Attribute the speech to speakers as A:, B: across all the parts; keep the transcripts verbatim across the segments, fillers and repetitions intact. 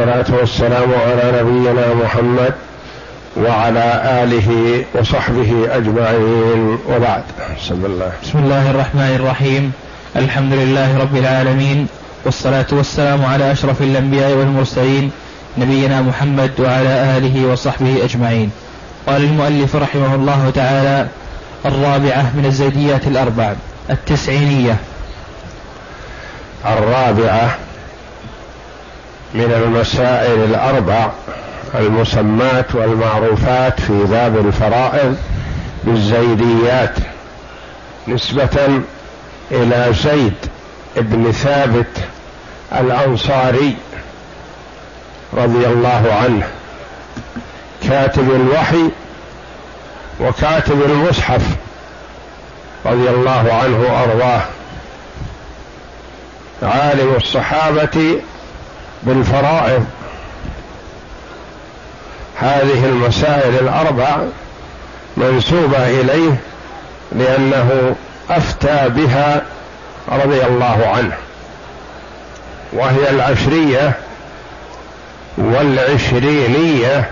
A: والصلاة والسلام على نبينا محمد وعلى آله وصحبه أجمعين، وبعد. بسم الله
B: بسم الله الرحمن الرحيم. الحمد لله رب العالمين، والصلاة والسلام على أشرف الأنبياء والمرسلين نبينا محمد وعلى آله وصحبه أجمعين. قال المؤلف رحمه الله تعالى: الرابعة من الزيديات الأربع التسعينية.
A: الرابعة من المسائل الأربع المسمات والمعروفات في باب الفرائض بالزيديات، نسبة إلى زيد بن ثابت الأنصاري رضي الله عنه، كاتب الوحي وكاتب المصحف رضي الله عنه وأرضاه، عالم الصحابة بالفرائض. هذه المسائل الأربع منسوبة إليه لأنه أفتى بها رضي الله عنه، وهي العشرية والعشرينية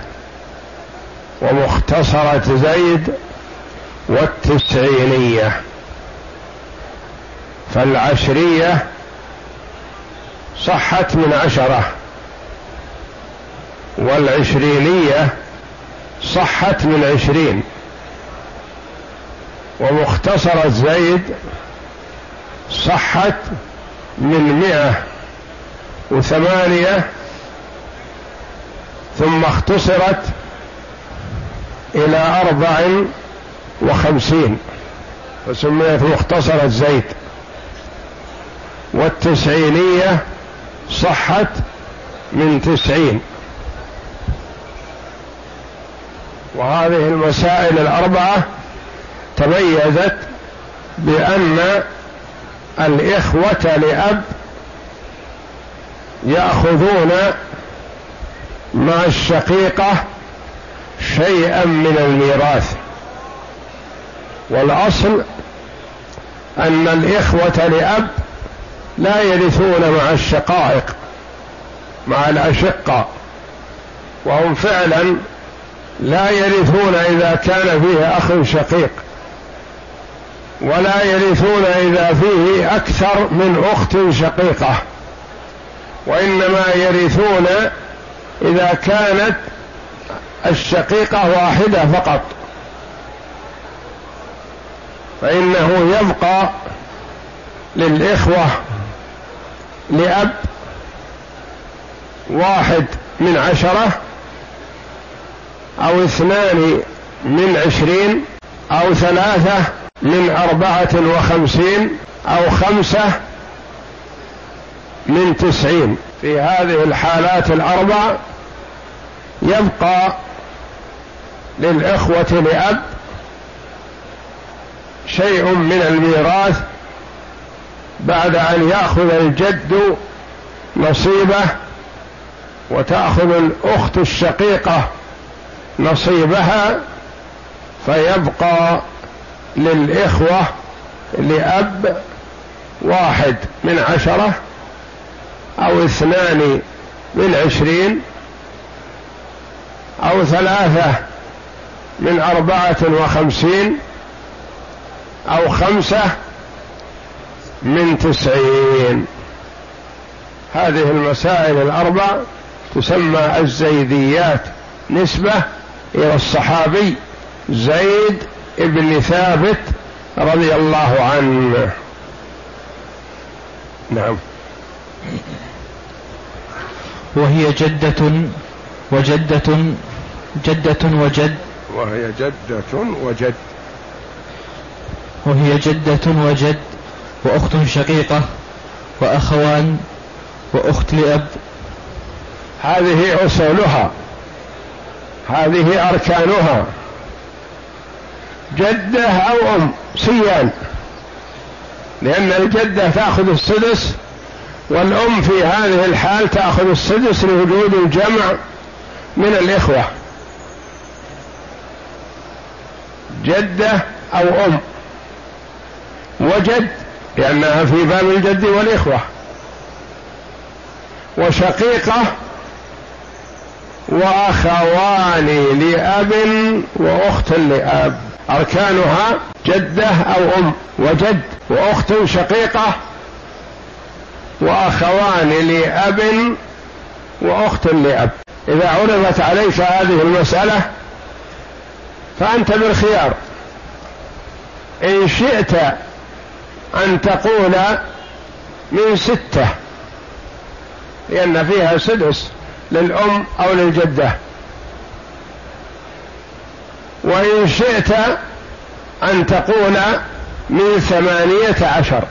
A: ومختصرة زيد والتسعينية. فالعشرية صحت من عشرة، والعشرينية صحت من عشرين، ومختصرة زيد صحت من مئة وثمانية ثم اختصرت إلى أربع وخمسين فسميت مختصرة زيد. والتسعينية صحت من تسعين. وهذه المسائل الأربعة تميزت بأن الإخوة لأب يأخذون مع الشقيقة شيئا من الميراث، والأصل أن الإخوة لأب لا يرثون مع الشقائق مع الأشقة، وهم فعلا لا يرثون إذا كان فيه أخ شقيق، ولا يرثون إذا فيه أكثر من أخت شقيقة، وإنما يرثون إذا كانت الشقيقة واحدة فقط، فإنه يبقى للإخوة لأب واحد من عشرة أو اثنان من عشرين أو ثلاثة من أربعة وخمسين أو خمسة من تسعين. في هذه الحالات الأربع يبقى للإخوة لأب شيء من الميراث بعد أن يأخذ الجد نصيبه وتأخذ الأخت الشقيقة نصيبها، فيبقى للإخوة لأب واحد من عشرة أو اثنان من عشرين أو ثلاثة من أربعة وخمسين أو خمسة من تسعين. هذه المسائل الأربع تسمى الزيديات، نسبة إلى الصحابي زيد بن ثابت رضي الله عنه. نعم.
B: وهي جدة وجدة جدة وجد
A: وهي جدة وجد
B: وهي جدة وجد وأخت شقيقة وأخوان وأخت لأب.
A: هذه أصولها، هذه أركانها، جدة أو أم سيان، لأن الجدة تأخذ السدس والأم في هذه الحال تأخذ السدس لوجود الجمع من الإخوة. جدة أو أم، وجد لأنها في باب الجد والإخوة، وشقيقة وأخوان لأب وأخت لأب. أركانها جدة أو أم وجد وأخت شقيقة وأخوان لأب وأخت لأب. إذا عرضت عليك هذه المسألة فأنت بالخيار، إن شئت أن تقول من ستة لأن فيها سدس للأم أو للجدة، وإن شئت أن تقول من ثمانية عشر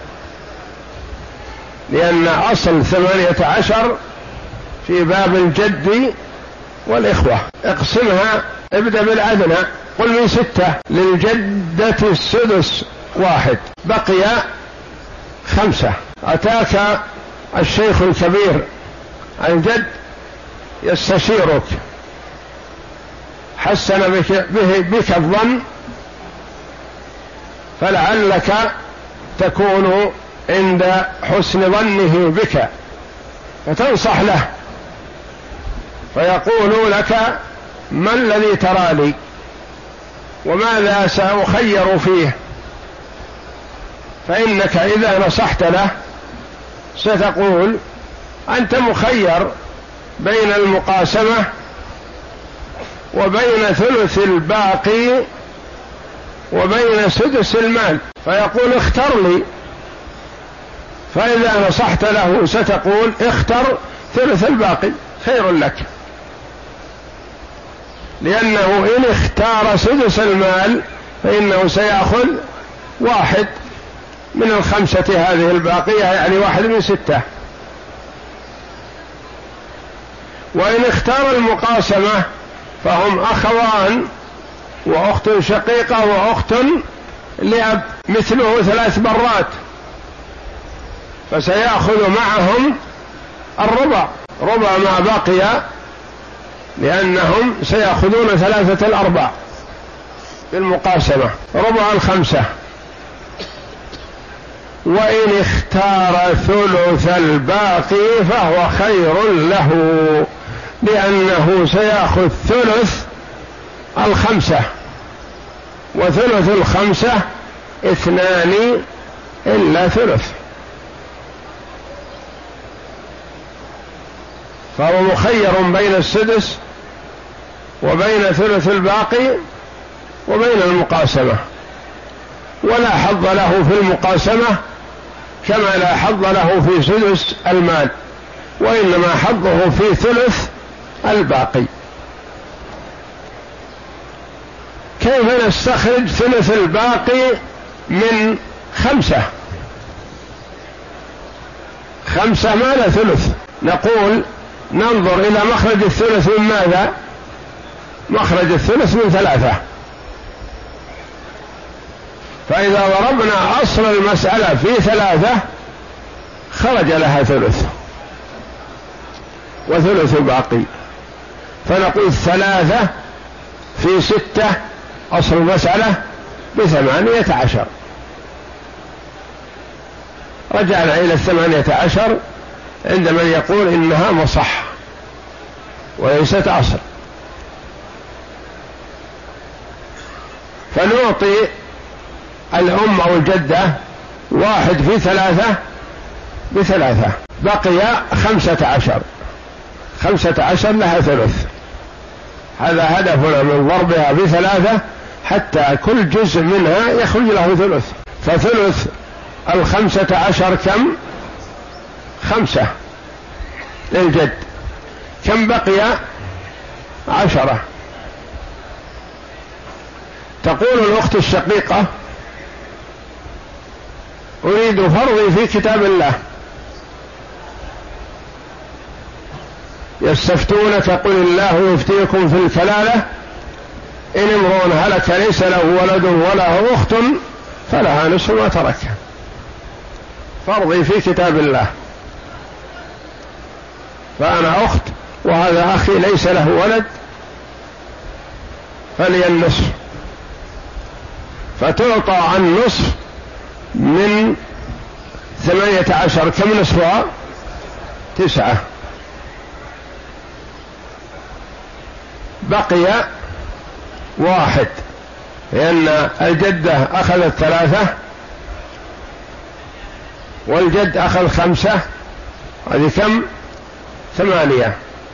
A: لأن أصل ثمانية عشر في باب الجد والإخوة. اقسمها، ابدأ بالأدنى، قل من ستة للجدة السدس واحد، بقي خمسة. أتاك الشيخ الكبير الجد يستشيرك، حسن بك, به بك الظن، فلعلك تكون عند حسن ظنه بك فتنصح له، فيقول لك ما الذي ترى لي وماذا سأخير فيه، فإنك إذا نصحت له ستقول أنت مخير بين المقاسمة وبين ثلث الباقي وبين سدس المال، فيقول اختر لي، فإذا نصحت له ستقول اختر ثلث الباقي خير لك، لأنه إن اختار سدس المال فإنه سيأخذ واحد من الخمسة هذه الباقية، يعني واحد من ستة. وإن اختار المقاسمة فهم أخوان وأخت شقيقة وأخت لأب مثله ثلاث مرات، فسيأخذ معهم الربع، ربع ما بقي، لأنهم سيأخذون ثلاثة الأرباع بالمقاسمة، ربع الخمسة. وإن اختار ثلث الباقي فهو خير له، لأنه سيأخذ ثلث الخمسة، وثلث الخمسة اثنان إلا ثلث، فهو مخير بين السدس وبين ثلث الباقي وبين المقاسمة، ولا حظ له في المقاسمة كما لا حظ له في سدس المال، وإنما حظه في ثلث الباقي. كيف نستخرج ثلث الباقي من خمسة؟ خمسة ما لا ثلث، نقول ننظر إلى مخرج الثلث من ماذا؟ مخرج الثلث من ثلاثة، فإذا ضربنا أصل المسألة في ثلاثة خرج لها ثلث وثلث باقي، فنقول ثلاثة في ستة أصل المسألة بثمانية عشر. رجعنا إلى الثمانية عشر عند من يقول إنها مصح وليست أصل، فنعطي الأم أو الجدة واحد في ثلاثة بثلاثة، بقي خمسة عشر، خمسة عشر لها ثلث. هذا هدفنا من ضربها بثلاثة حتى كل جزء منها يخرج له ثلث، فثلث الخمسة عشر كم؟ خمسة للجد، كم بقي؟ عشرة. تقول الأخت الشقيقة أريد فرضي في كتاب الله، يستفتونك قل الله يفتيكم في الكلالة إن امرؤ هلك ليس له ولد وله أخت فلها نصف ما ترك، فرضي في كتاب الله، فأنا أخت وهذا أخي ليس له ولد فلي النصف، فتعطى النصف من ثمانية عشر، كم نصفها؟ تسعة. بقي واحد، لأن الجدة أخذت ثلاثة والجد أخذ خمسة، هذه كم؟ ثمانية.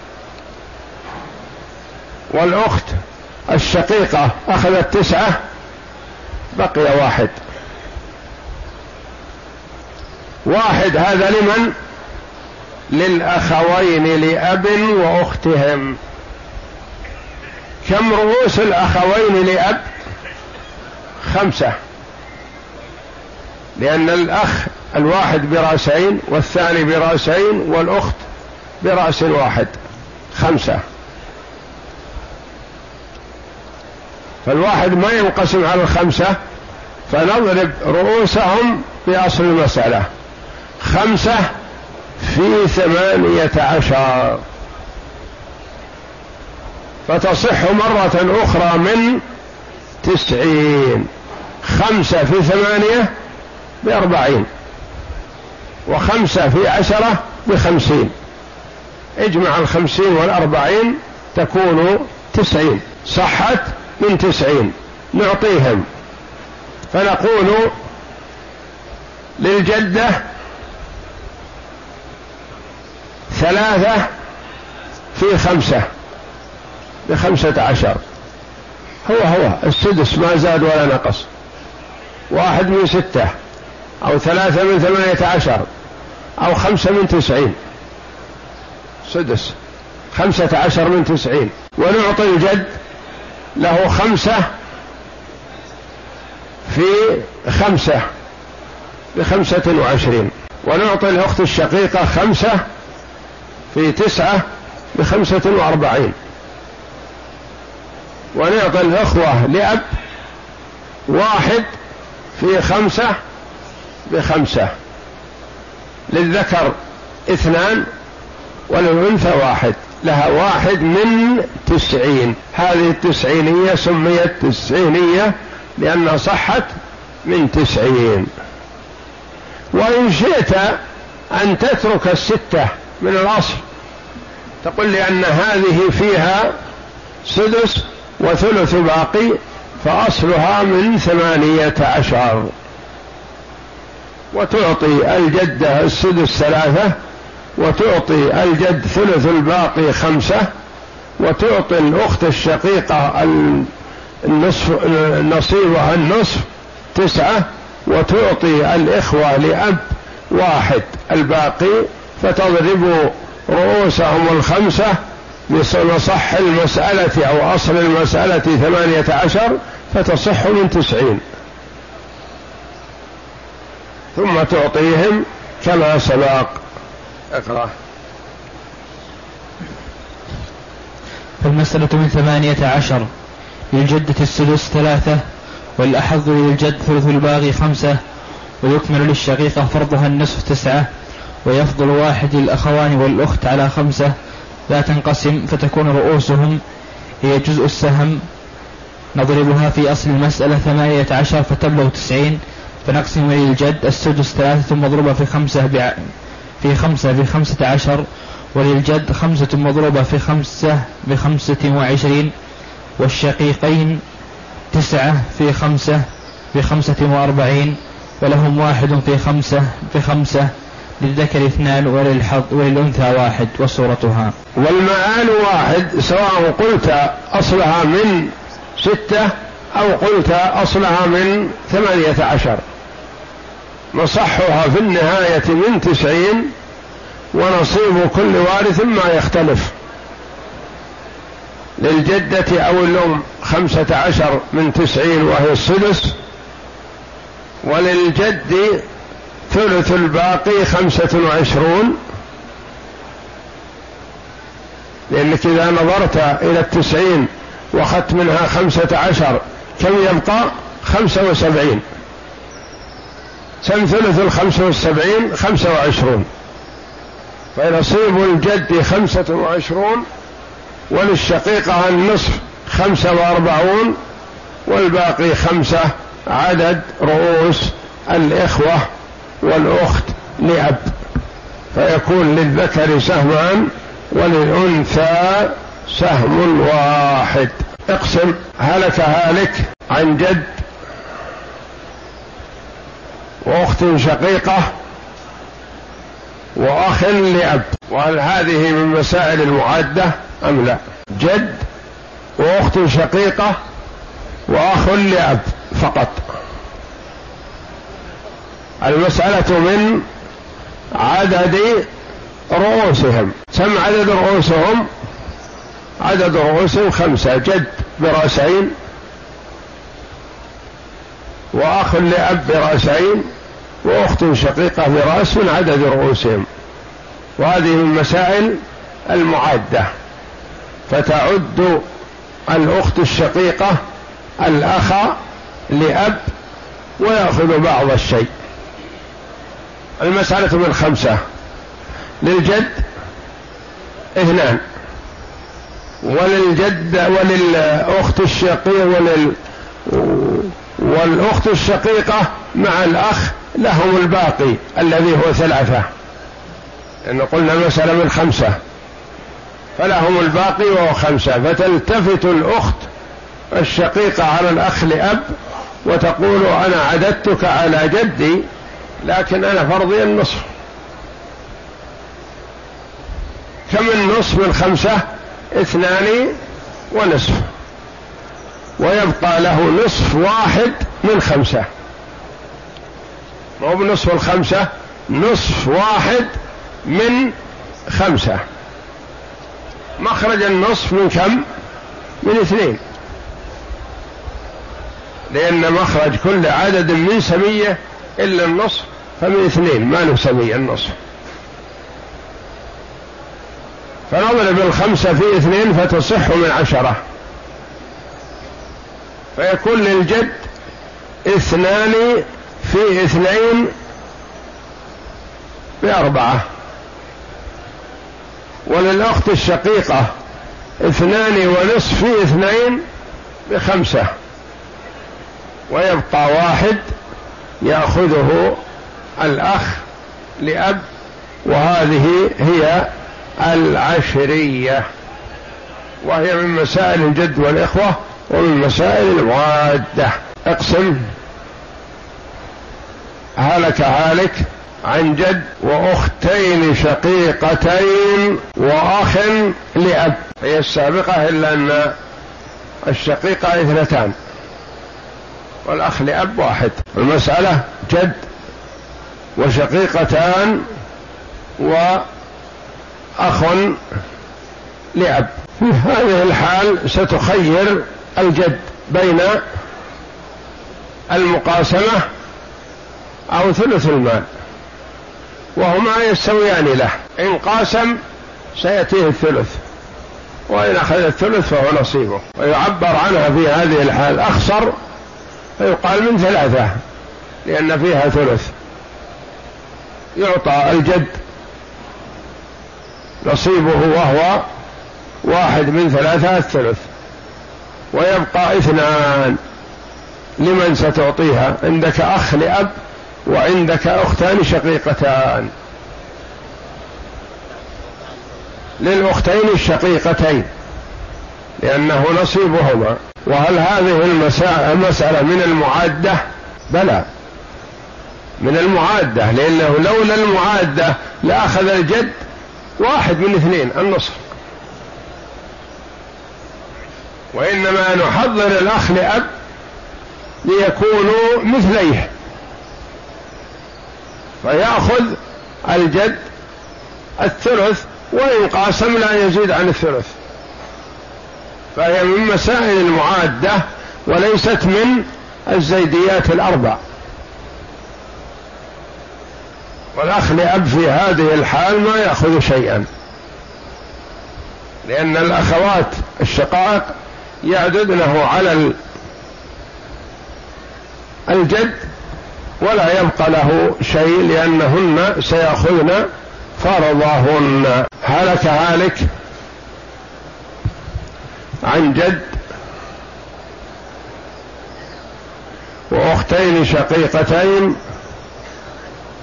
A: والأخت الشقيقة أخذت تسعة، بقي واحد. واحد هذا لمن؟ للأخوين لأب وأختهم. كم رؤوس الأخوين لأب؟ خمسة، لأن الأخ الواحد برأسين والثاني برأسين والأخت برأس واحد، خمسة. فالواحد ما ينقسم على الخمسة، فنضرب رؤوسهم بأصل المسألة، خمسة في ثمانية عشر، فتصح مرة أخرى من تسعين. خمسة في ثمانية بأربعين، وخمسة في عشرة بخمسين، اجمع الخمسين والأربعين تكون تسعين، صحت من تسعين. نعطيهم، فنقول للجدة ثلاثة في خمسة بخمسة عشر، هو هو السدس ما زاد ولا نقص. واحد من ستة، أو ثلاثة من ثمانية عشر، أو خمسة من تسعين، سدس خمسة عشر من تسعين. ونعطي الجد له خمسة في خمسة بخمسة وعشرين، ونعطي الأخت الشقيقة خمسة في تسعة بخمسة وأربعين، ونعطي الأخوة لأب واحد في خمسة بخمسة، للذكر اثنان وللأنثى واحد، لها واحد من تسعين. هذه التسعينية سميت تسعينية لأنها صحت من تسعين. وإن شئت أن تترك الستة من الأصل، تقول لأن هذه فيها سدس وثلث باقي، فأصلها من ثمانية عشر، وتعطي الجدة السدس ثلاثة، وتعطي الجد ثلث الباقي خمسة، وتعطي الأخت الشقيقة النصف نصيبها النصف تسعة، وتعطي الإخوة لأب واحد الباقي، فتضرب رؤوسهم الخمسة بصح المسألة أو أصل المسألة ثمانية عشر، فتصح من تسعين، ثم تعطيهم كما سبق. اقرأ.
B: فالمسألة من ثمانية عشر، للجدة السدس ثلاثة، والأحظ للجد ثلث الباقي خمسة، ويكمل للشقيقة فرضها النصف تسعة، ويفضل واحد للأخوان والأخت على خمسة لا تنقسم، فتكون رؤوسهم هي جزء السهم، نضربها في أصل المسألة ثمانية عشر فتبلغ تسعين، فنقسم للجد السدس ثلاثة مضروبة في خمسة بع... في خمسة بخمسة عشر، وللجد خمسة مضروبة في خمسة بخمسة وعشرين، والشقيقين تسعة في خمسة بخمسة وأربعين، ولهم واحد في خمسة بخمسة، للذكر اثنان وللحظ وللأنثى واحد، وصورتها.
A: والمآل واحد، سواء قلت أصلها من ستة أو قلت أصلها من ثمانية عشر، مصحها في النهاية من تسعين، ونصيب كل وارث ما يختلف. للجدة أو الأم خمسة عشر من تسعين وهي السدس، وللجد ثلث الباقي خمسة وعشرون، لأنك إذا نظرت إلى التسعين وأخذت منها خمسة عشر كم يبقى؟ خمسة وسبعين. كم ثلث الخمسة والسبعين؟ خمسة وعشرون. فنصيب الجد خمسة وعشرون، وللشقيقة النصف خمسة وأربعون، والباقي خمسة، عدد رؤوس الإخوة والأخت لأب، فيكون للذكر سهمان وللأنثى سهم واحد. اقسم. هلك هالك عن جد وأخت شقيقة وأخ لأب. وهل هذه من مسائل المعادة أم لا؟ جد وأخت شقيقة وأخ لأب فقط. المسألة من عدد رؤوسهم. كم عدد رؤوسهم؟ عدد رؤوسهم خمسة. جد برأسين وأخ لأب برأسين وأخت شقيقة برأس من عدد رؤوسهم. وهذه من مسائل المعادة. فتعد الأخت الشقيقة الأخ لأب ويأخذ بعض الشيء. المسألة من خمسة. للجد اثنان وللجد وللأخت الشقيقة ولل والأخت الشقيقة مع الأخ لهم الباقي الذي هو ثلاثة، لأن قلنا المسألة من خمسة، فلهم الباقي وهو خمسة. فتلتفت الأخت الشقيقة على الأخ لأب وتقول أنا عددتك على جدي لكن أنا فرضي النصف. كم النصف من خمسة؟ اثنان ونصف، ويبقى له نصف واحد من خمسة. ما هو بنصف الخمسة، نصف واحد من خمسة. مخرج النصف من كم؟ من اثنين، لأن مخرج كل عدد من سمية إلا النصف فمن اثنين، ما له سمية النصف. فنضرب الخمسة في اثنين فتصح من عشرة، فيكون للجد اثنان في اثنين بأربعة، وللأخت الشقيقة اثنان ونصف في اثنين بخمسة، ويبقى واحد يأخذه الأخ لأب، وهذه هي العشرية، وهي من مسائل الجد والإخوة ومن مسائل المعادة. اقسم. هلك هالك عن جد وأختين شقيقتين وأخ لأب. هي السابقة إلا أن الشقيقة اثنتان والأخ لأب واحد. المسألة جد وشقيقتان وأخ لأب. في هذه الحال ستخير الجد بين المقاسمة أو ثلث المال، وهما يستويان له. إن قاسم سيأتيه الثلث، وإن أخذ الثلث فهو نصيبه. ويعبر عنها في هذه الحال أخسر فيقال من ثلاثة، لأن فيها ثلث. يعطى الجد نصيبه وهو واحد من ثلاثة الثلث، ويبقى اثنان لمن ستعطيها. عندك أخ لأب وعندك أختان شقيقتان. للأختين الشقيقتين لأنه نصيبهما. وهل هذه المسألة من المعادة؟ بلى من المعادة، لأنه لولا المعادة لأخذ الجد واحد من اثنين النصف، وإنما نحضر الأخ لأب ليكونوا مثليه، فيأخذ الجد الثلث وإن قاسم لا يزيد عن الثلث. فهي من مسائل المعادة وليست من الزيديات الأربع. والأخ لأب في هذه الحال ما يأخذ شيئا، لأن الأخوات الشقائق يعددنه على الجد ولا يبقى له شيء، لأنهن سيأخذن فرضهن. هلك هالك عن جد وأختين شقيقتين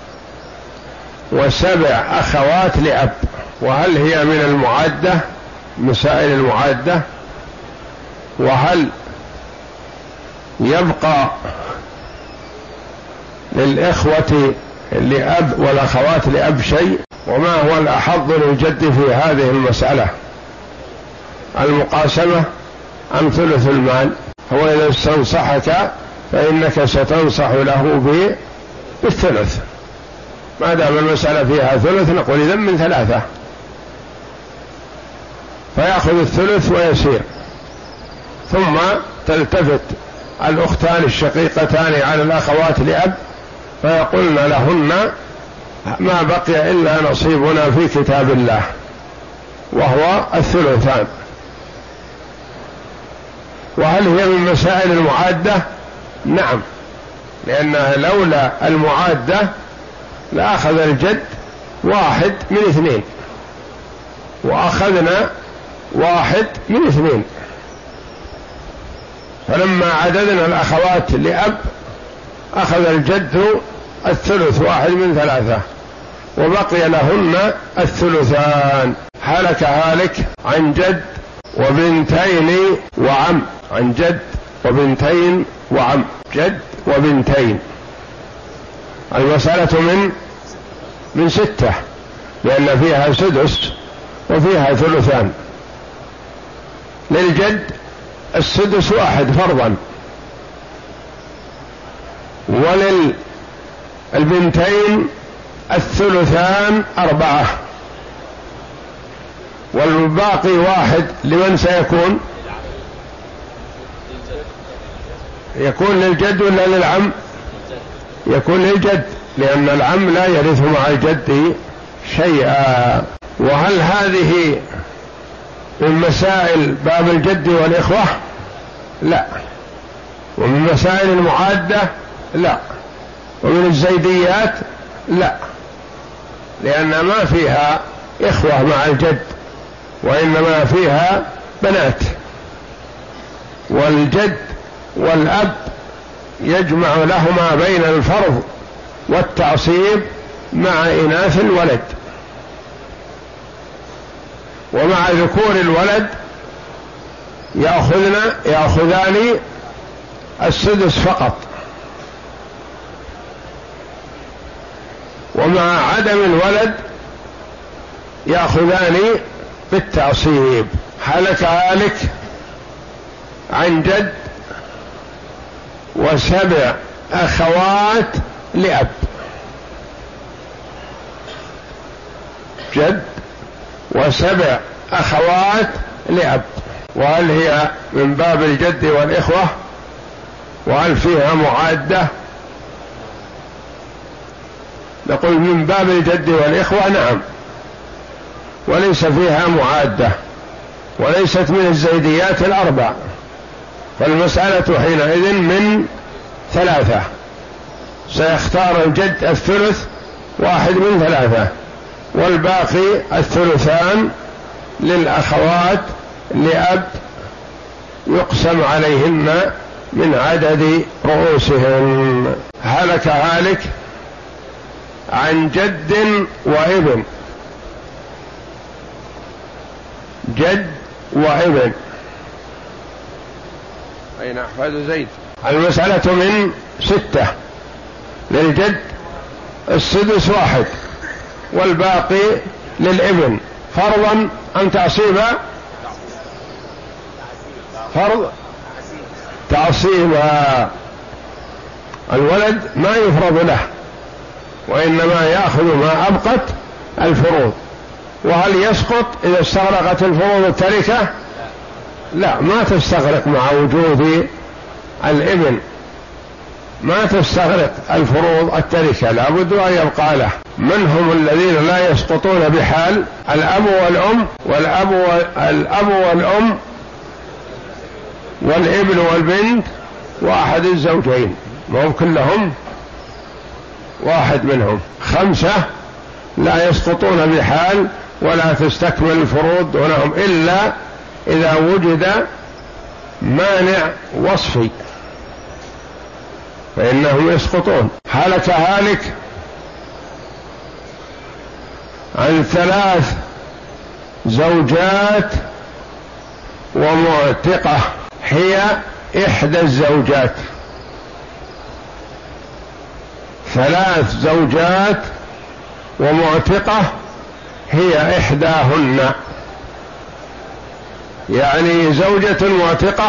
A: وسبع أخوات لأب. وهل هي من المعادة؟ مسائل المعادة؟ وهل يبقى للإخوة لأب والأخوات لأب شيء؟ وما هو الأحظ للجد في هذه المسألة؟ المقاسمة أم ثلث المال؟ هو إذا استنصحك فإنك ستنصح له بالثلث، ما دام المسألة فيها ثلث نقول إذن من ثلاثة، فيأخذ الثلث ويسير. ثم تلتفت الأختان الشقيقتان على الأخوات لأب فيقولن لهن ما بقي إلا نصيبنا في كتاب الله وهو الثلثان. وهل هي من مسائل المعادة؟ نعم، لأنها لولا المعادة لأخذ الجد واحد من اثنين وأخذنا واحد من اثنين، فلما عددنا الأخوات لأب أخذ الجد الثلث واحد من ثلاثة وبقي لهن الثلثان. هلك هالك عن جد وبنتين وعم، عن جد وبنتين وعم، جد وبنتين. المسألة من من ستة، لأن فيها سدس وفيها ثلثان. للجد السدس واحد فرضا، وللبنتين الثلثان أربعة، والباقي واحد لمن سيكون؟ يكون للجد ولا للعم؟ يكون للجد، لأن العم لا يرث مع الجد شيئا. وهل هذه من مسائل باب الجد والإخوة؟ لا. ومن مسائل المعادة؟ لا. ومن الزيديات؟ لا، لأن ما فيها إخوة مع الجد وإنما فيها بنات، والجد والأب يجمع لهما بين الفرض والتعصيب مع إناث الولد، ومع ذكور الولد يأخذن يأخذان السدس فقط، ومع عدم الولد يأخذان بالتعصيب. هلك هالك عن جد وسبع أخوات لأب، جد وسبع أخوات لأب. وهل هي من باب الجد والإخوة؟ وهل فيها معادة؟ نقول من باب الجد والإخوة نعم، وليس فيها معادة، وليست من الزيديات الأربع، فالمسألة حينئذ من ثلاثة. سيختار الجد الثلث واحد من ثلاثة، والباقي الثلثان للأخوات لأب يقسم عليهن من عدد رؤوسهن. هلك هالك عن جد وابن، جد وابن. أين أحفاد زيد؟ المسألة من ستة. للجد السدس واحد والباقي للابن، فرضا أم تعصيبا؟ فرض تعصيبا. الولد ما يفرض له، وإنما يأخذ ما أبقت الفروض. وهل يسقط إذا استغرقت الفروض التركة؟ لا، ما تستغرق مع وجود الابن، ما تستغرق الفروض التركة، لا بد أن يبقى له. من هم الذين لا يسقطون بحال؟ الأب والأم، والأب والأب والأم والابن والبنت وأحد الزوجين، ما هم كلهم واحد منهم. خمسة لا يسقطون بحال ولا تستكمل الفروض دونهم إلا إذا وجد مانع وصفي فإنهم يسقطون. هلك هالك عن ثلاث زوجات ومعتقة هي إحدى الزوجات، ثلاث زوجات ومعتقة هي إحداهن، يعني زوجة معتقة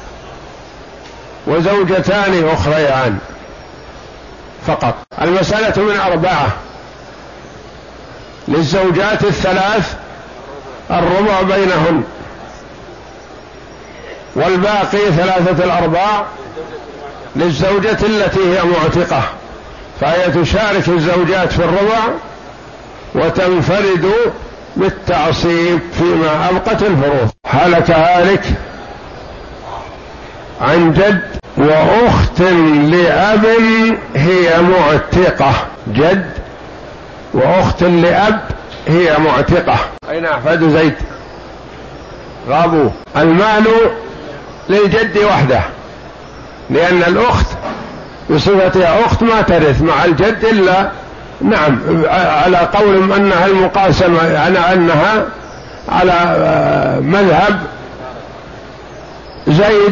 A: وزوجتان أخريان فقط. المسألة من أربعة، للزوجات الثلاث الربع بينهن، والباقي ثلاثة الأرباع للزوجة التي هي معتقة، فهي تشارك الزوجات في الربع وتنفرد بالتعصيب فيما أبقت الفروض. هلك هالك عن جد وأخت لأب هي معتقة، جد وأخت لأب هي معتقة. أين أحفاد زيد؟ غابوا. المال للجد وحده، لأن الأخت بصفتها أخت ما ترث مع الجد إلا، نعم على قول أنها المقاسمة، على أنها على مذهب زيد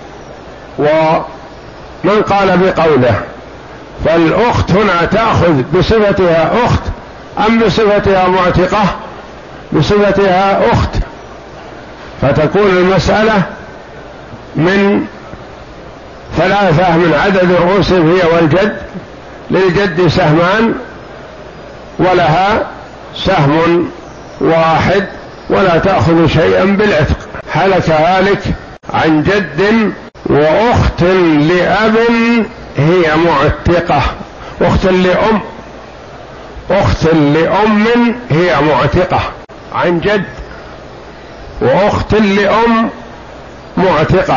A: ومن قال بقوله، فالأخت هنا تأخذ بصفتها أخت أم بصفتها معتقة؟ بصفتها أخت، فتكون المسألة من ثلاثة من عدد الرؤوس هي والجد، للجد سهمان ولها سهم واحد ولا تأخذ شيئا بالعتق. هلك هالك عن جد وأخت لأب هي معتقة، أخت لأم، أخت لأم هي معتقة، عن جد وأخت لأم معتقة.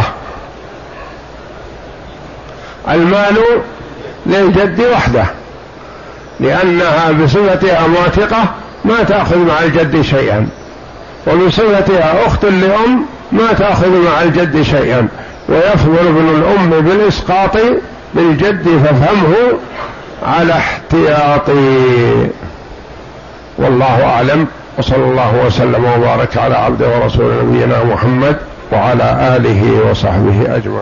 A: المال للجد وحده، لأنها بصفتها معتقة ما تأخذ مع الجد شيئا، وبصفتها أخت لأم ما تأخذ مع الجد شيئا، ويفضل ابن الأم بالإسقاط بالجد، فافهمه على احتياطي. والله أعلم، وصلى الله وسلم وبارك على عبده ورسول نبينا محمد وعلى آله وصحبه أجمعين.